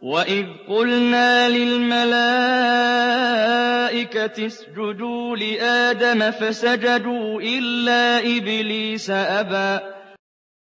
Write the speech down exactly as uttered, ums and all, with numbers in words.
وَإِذْ قُلْنَا لِلْمَلَائِكَةِ اسْجُدُوا لِآدَمَ فَسَجَدُوا إِلَّا إِبْلِيسَ أَبَىٰ